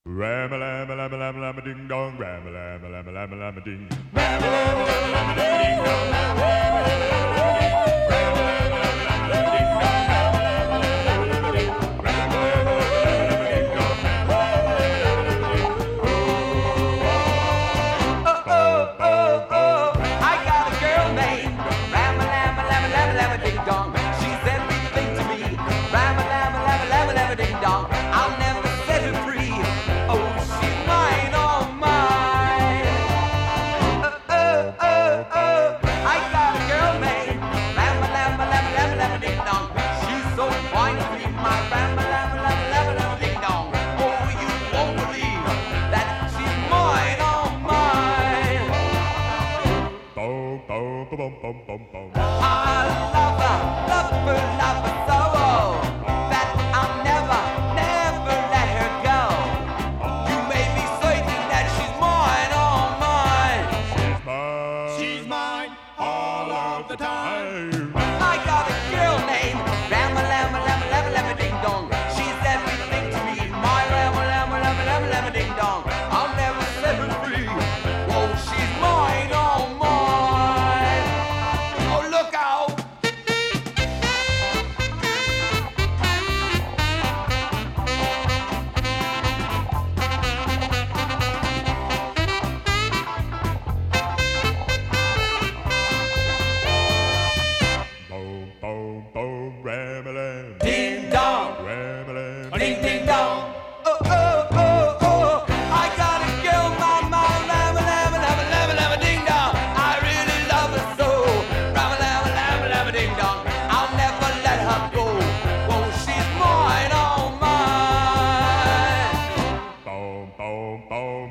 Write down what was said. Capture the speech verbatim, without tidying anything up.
Ram-a-lam-a-lam-a-lam-a-lam-a-ding dong, ram-a-lam-a-lam-a-lam-a-lam-a-ding. I got a girl named Ram-a-lam-a-lam-a-lam-a-lam-a-ding-dong. She's everything to me. Ram-a-lam-a-lam-a-lam-a-lam-a-ding-dong. I'll never set her free. Oh, she's mine, all mine. Oh, oh, oh, oh. I got a girl named Ram-a-lam-a-lam-a-lam-a-lam-a-ding-dong. She's so fine to me, my Ram-a-lam-a-lam-a-lam-a-lam-a-ding-dong. Oh, you won't believe that she's mine, all mine. Boom, boom, boom, boom, boom, boom. I love her, love her, love her so that I'll never, never let her go. You may be certain that she's mine, all mine. She's mine. She's mine all of the time. I got a girl named Ram-a-lam-a-lam-a-lam-a-lam-a-ding-dong. She's everything to me, my Ram-a-lam-a-lam-a-lam-a-lam-a-ding-dong. I'll never set her free. Whoa, she's mine, all mine. Oh, look out! Boom, boom, boom, ram-a-lam. Ding dong, Ram-a-lam. ding ding dong. Oh oh oh oh. I got a girl, my my lam lam lam lam lam ding dong. I really love her so. Ram lam lam lam ding dong. I'll never let her go. Whoa, she's mine, all mine. Boom, boom, boom,